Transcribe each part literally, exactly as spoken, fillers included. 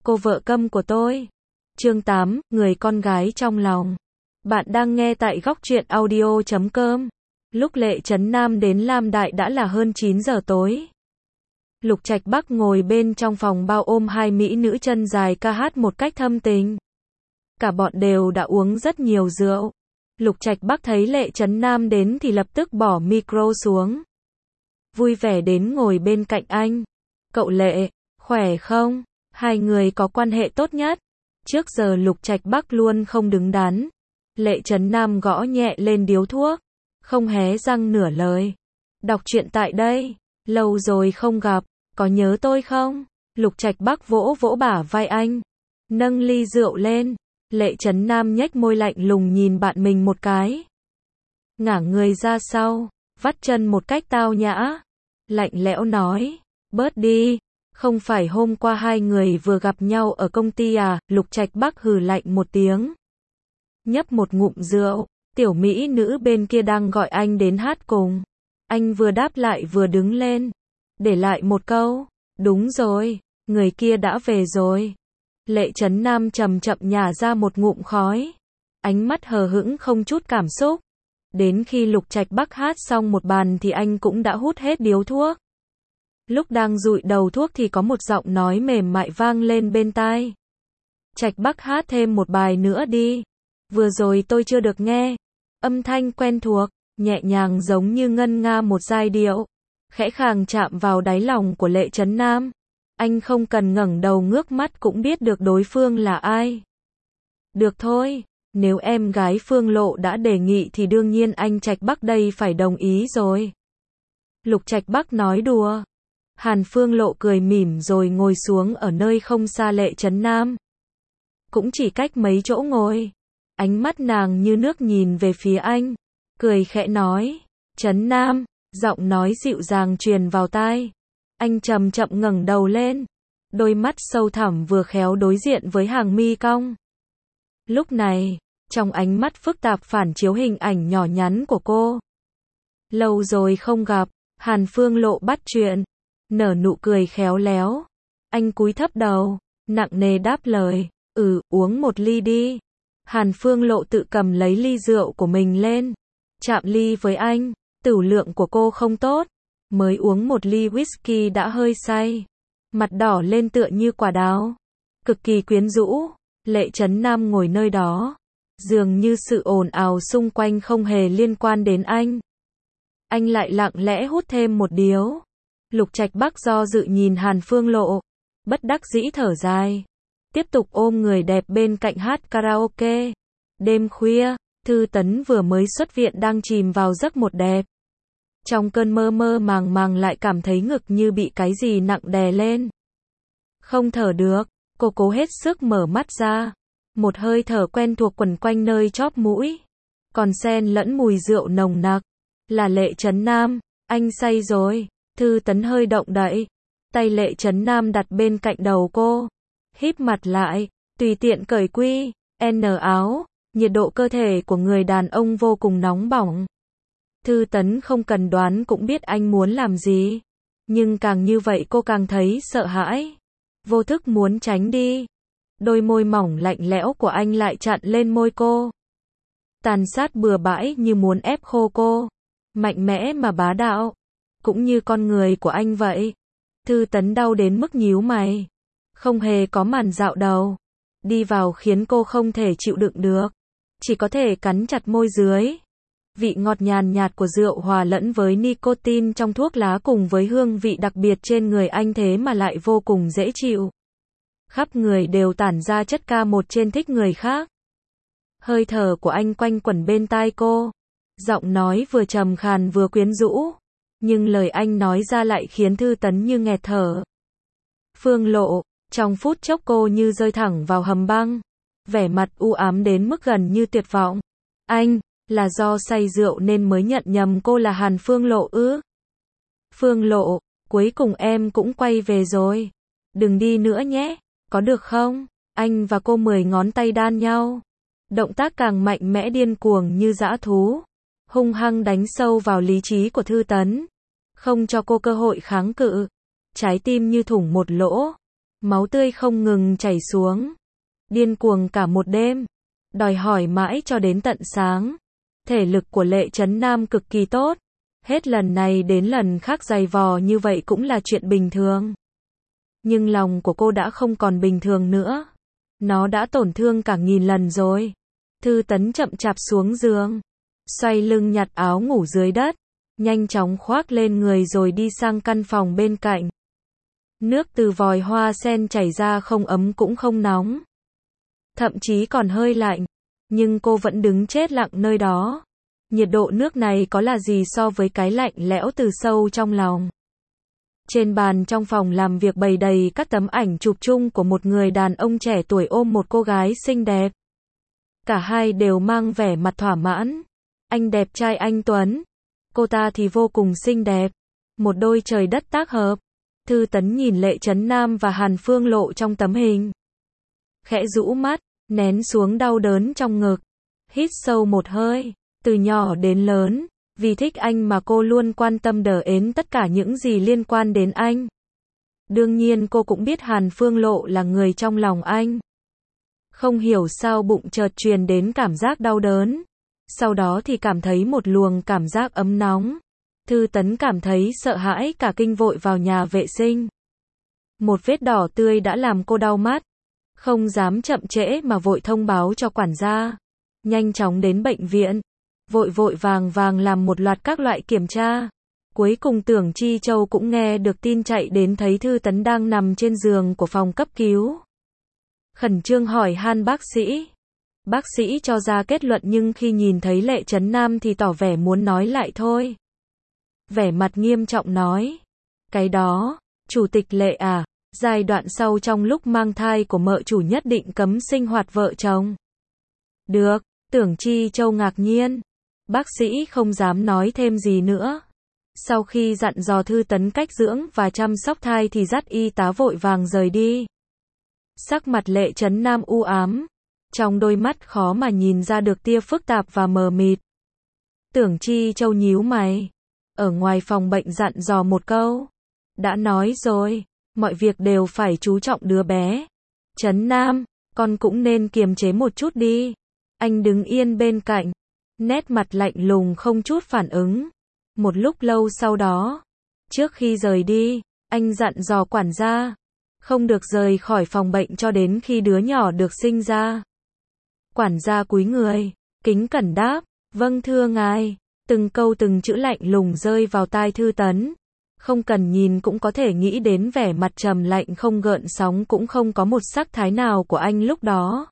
cô vợ câm của tôi. Chương tám, người con gái trong lòng. Bạn đang nghe tại góc truyện audio chấm com. Lúc Lệ Trấn Nam đến Lam Đại đã là hơn chín giờ tối. Lục Trạch Bắc ngồi bên trong phòng bao ôm hai mỹ nữ chân dài ca hát một cách thâm tình. Cả bọn đều đã uống rất nhiều rượu. Lục Trạch Bắc thấy Lệ Trấn Nam đến thì lập tức bỏ micro xuống. Vui vẻ đến ngồi bên cạnh anh. Cậu Lệ, khỏe không? Hai người có quan hệ tốt nhất. Trước giờ Lục Trạch Bắc luôn không đứng đắn. Lệ Trấn Nam gõ nhẹ lên điếu thuốc, không hé răng nửa lời. Đọc truyện tại đây. Lâu rồi không gặp, có nhớ tôi không? Lục Trạch Bắc vỗ vỗ bả vai anh, nâng ly rượu lên. Lệ Trấn Nam nhếch môi lạnh lùng nhìn bạn mình một cái, ngả người ra sau, vắt chân một cách tao nhã, lạnh lẽo nói, bớt đi, không phải hôm qua hai người vừa gặp nhau ở công ty à? Lục Trạch Bắc hừ lạnh một tiếng, nhấp một ngụm rượu. Tiểu mỹ nữ bên kia đang gọi anh đến hát cùng. Anh vừa đáp lại vừa đứng lên, để lại một câu, đúng rồi, người kia đã về rồi. Lệ Trấn Nam chậm chậm nhả ra một ngụm khói, ánh mắt hờ hững không chút cảm xúc. Đến khi Lục Trạch Bắc hát xong một bàn thì anh cũng đã hút hết điếu thuốc. Lúc đang dụi đầu thuốc thì có một giọng nói mềm mại vang lên bên tai. Trạch Bắc hát thêm một bài nữa đi. Vừa rồi tôi chưa được nghe. Âm thanh quen thuộc, nhẹ nhàng giống như ngân nga một giai điệu, khẽ khàng chạm vào đáy lòng của Lệ Trấn Nam. Anh không cần ngẩng đầu ngước mắt cũng biết được đối phương là ai. Được thôi, nếu em gái Phương Lộ đã đề nghị thì đương nhiên anh Trạch Bắc đây phải đồng ý rồi. Lục Trạch Bắc nói đùa. Hàn Phương Lộ cười mỉm rồi ngồi xuống ở nơi không xa Lệ Trấn Nam. Cũng chỉ cách mấy chỗ ngồi. Ánh mắt nàng như nước nhìn về phía anh, cười khẽ nói, Trấn Nam, giọng nói dịu dàng truyền vào tai. Anh chậm chậm ngẩng đầu lên, đôi mắt sâu thẳm vừa khéo đối diện với hàng mi cong. Lúc này, trong ánh mắt phức tạp phản chiếu hình ảnh nhỏ nhắn của cô. Lâu rồi không gặp, Hàn Phương Lộ bắt chuyện, nở nụ cười khéo léo. Anh cúi thấp đầu, nặng nề đáp lời, ừ, uống một ly đi. Hàn Phương Lộ tự cầm lấy ly rượu của mình lên, chạm ly với anh. Tửu lượng của cô không tốt, mới uống một ly whisky đã hơi say, mặt đỏ lên tựa như quả đào, cực kỳ quyến rũ. Lệ Trấn Nam ngồi nơi đó, dường như sự ồn ào xung quanh không hề liên quan đến anh. Anh lại lặng lẽ hút thêm một điếu. Lục Trạch Bắc do dự nhìn Hàn Phương Lộ, bất đắc dĩ thở dài, tiếp tục ôm người đẹp bên cạnh hát karaoke. Đêm khuya, Thư Tấn vừa mới xuất viện đang chìm vào giấc một đẹp. Trong cơn mơ mơ màng màng lại cảm thấy ngực như bị cái gì nặng đè lên. Không thở được, cô cố hết sức mở mắt ra. Một hơi thở quen thuộc quẩn quanh nơi chóp mũi, còn xen lẫn mùi rượu nồng nặc. Là Lệ Trấn Nam. Anh say rồi. Thư Tấn hơi động đậy, tay Lệ Trấn Nam đặt bên cạnh đầu cô, híp mặt lại, tùy tiện cởi quy en áo. Nhiệt độ cơ thể của người đàn ông vô cùng nóng bỏng. Thư Tấn không cần đoán cũng biết anh muốn làm gì. Nhưng càng như vậy cô càng thấy sợ hãi. Vô thức muốn tránh đi. Đôi môi mỏng lạnh lẽo của anh lại chặn lên môi cô. Tàn sát bừa bãi như muốn ép khô cô. Mạnh mẽ mà bá đạo. Cũng như con người của anh vậy. Thư Tấn đau đến mức nhíu mày. Không hề có màn dạo đầu. Đi vào khiến cô không thể chịu đựng được. Chỉ có thể cắn chặt môi dưới. Vị ngọt nhàn nhạt của rượu hòa lẫn với nicotine trong thuốc lá cùng với hương vị đặc biệt trên người anh thế mà lại vô cùng dễ chịu. Khắp người đều tản ra chất ca một trên thích người khác. Hơi thở của anh quanh quẩn bên tai cô. Giọng nói vừa trầm khàn vừa quyến rũ. Nhưng lời anh nói ra lại khiến Thư Tấn như nghẹt thở. Phương Lộ, trong phút chốc cô như rơi thẳng vào hầm băng. Vẻ mặt u ám đến mức gần như tuyệt vọng. Anh, là do say rượu nên mới nhận nhầm cô là Hàn Phương Lộ ư? Phương Lộ, cuối cùng em cũng quay về rồi. Đừng đi nữa nhé, có được không? Anh và cô mười ngón tay đan nhau. Động tác càng mạnh mẽ điên cuồng như dã thú. Hung hăng đánh sâu vào lý trí của Thư Tấn. Không cho cô cơ hội kháng cự. Trái tim như thủng một lỗ. máu tươi không ngừng chảy xuống. Điên cuồng cả một đêm, đòi hỏi mãi cho đến tận sáng. Thể lực của Lệ Chấn Nam cực kỳ tốt, hết lần này đến lần khác dày vò như vậy cũng là chuyện bình thường. Nhưng lòng của cô đã không còn bình thường nữa. Nó đã tổn thương cả nghìn lần rồi. Thư Tấn chậm chạp xuống giường, xoay lưng nhặt áo ngủ dưới đất, nhanh chóng khoác lên người rồi đi sang căn phòng bên cạnh. Nước từ vòi hoa sen chảy ra không ấm cũng không nóng, thậm chí còn hơi lạnh, nhưng cô vẫn đứng chết lặng nơi đó. Nhiệt độ nước này có là gì so với cái lạnh lẽo từ sâu trong lòng. Trên bàn trong phòng làm việc bày đầy các tấm ảnh chụp chung của một người đàn ông trẻ tuổi ôm một cô gái xinh đẹp. Cả hai đều mang vẻ mặt thỏa mãn. Anh đẹp trai anh tuấn, cô ta thì vô cùng xinh đẹp. Một đôi trời đất tác hợp. Thư Tấn nhìn Lệ Chấn Nam và Hàn Phương Lộ trong tấm hình. Khẽ rũ mắt, nén xuống đau đớn trong ngực. Hít sâu một hơi. Từ nhỏ đến lớn, vì thích anh mà cô luôn quan tâm đờ ến tất cả những gì liên quan đến anh. Đương nhiên cô cũng biết Hàn Phương Lộ là người trong lòng anh. Không hiểu sao bụng chợt truyền đến cảm giác đau đớn. Sau đó thì cảm thấy một luồng cảm giác ấm nóng. Thư Tấn cảm thấy sợ hãi cả kinh vội vào nhà vệ sinh. Một vết đỏ tươi đã làm cô đau mắt. Không dám chậm trễ mà vội thông báo cho quản gia. Nhanh chóng đến bệnh viện. Vội vội vàng vàng làm một loạt các loại kiểm tra. Cuối cùng Tưởng Chi Châu cũng nghe được tin chạy đến thấy Thư Tấn đang nằm trên giường của phòng cấp cứu. Khẩn trương hỏi han bác sĩ. Bác sĩ cho ra kết luận nhưng khi nhìn thấy Lệ Chấn Nam thì tỏ vẻ muốn nói lại thôi. Vẻ mặt nghiêm trọng nói. Cái đó, Chủ tịch Lệ à, giai đoạn sau trong lúc mang thai của mợ chủ nhất định cấm sinh hoạt vợ chồng. Được, Tưởng Chi Châu ngạc nhiên. Bác sĩ không dám nói thêm gì nữa. Sau khi dặn dò Thư Tấn cách dưỡng và chăm sóc thai thì dắt y tá vội vàng rời đi. Sắc mặt Lệ Chấn Nam u ám. Trong đôi mắt khó mà nhìn ra được tia phức tạp và mờ mịt. Tưởng Chi Châu nhíu mày. Ở ngoài phòng bệnh dặn dò một câu. Đã nói rồi, mọi việc đều phải chú trọng đứa bé. Chấn Nam, con cũng nên kiềm chế một chút đi. Anh đứng yên bên cạnh. Nét mặt lạnh lùng không chút phản ứng. Một lúc lâu sau đó, trước khi rời đi, anh dặn dò quản gia. Không được rời khỏi phòng bệnh cho đến khi đứa nhỏ được sinh ra. Quản gia cúi người, kính cẩn đáp, vâng thưa ngài. Từng câu từng chữ lạnh lùng rơi vào tai Thư Tấn. Không cần nhìn cũng có thể nghĩ đến vẻ mặt trầm lạnh không gợn sóng cũng không có một sắc thái nào của anh lúc đó.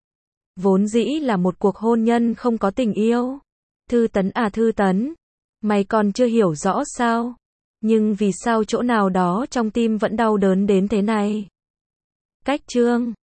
Vốn dĩ là một cuộc hôn nhân không có tình yêu. Thư Tấn à Thư Tấn, mày còn chưa hiểu rõ sao? Nhưng vì sao chỗ nào đó trong tim vẫn đau đớn đến thế này? Cách chương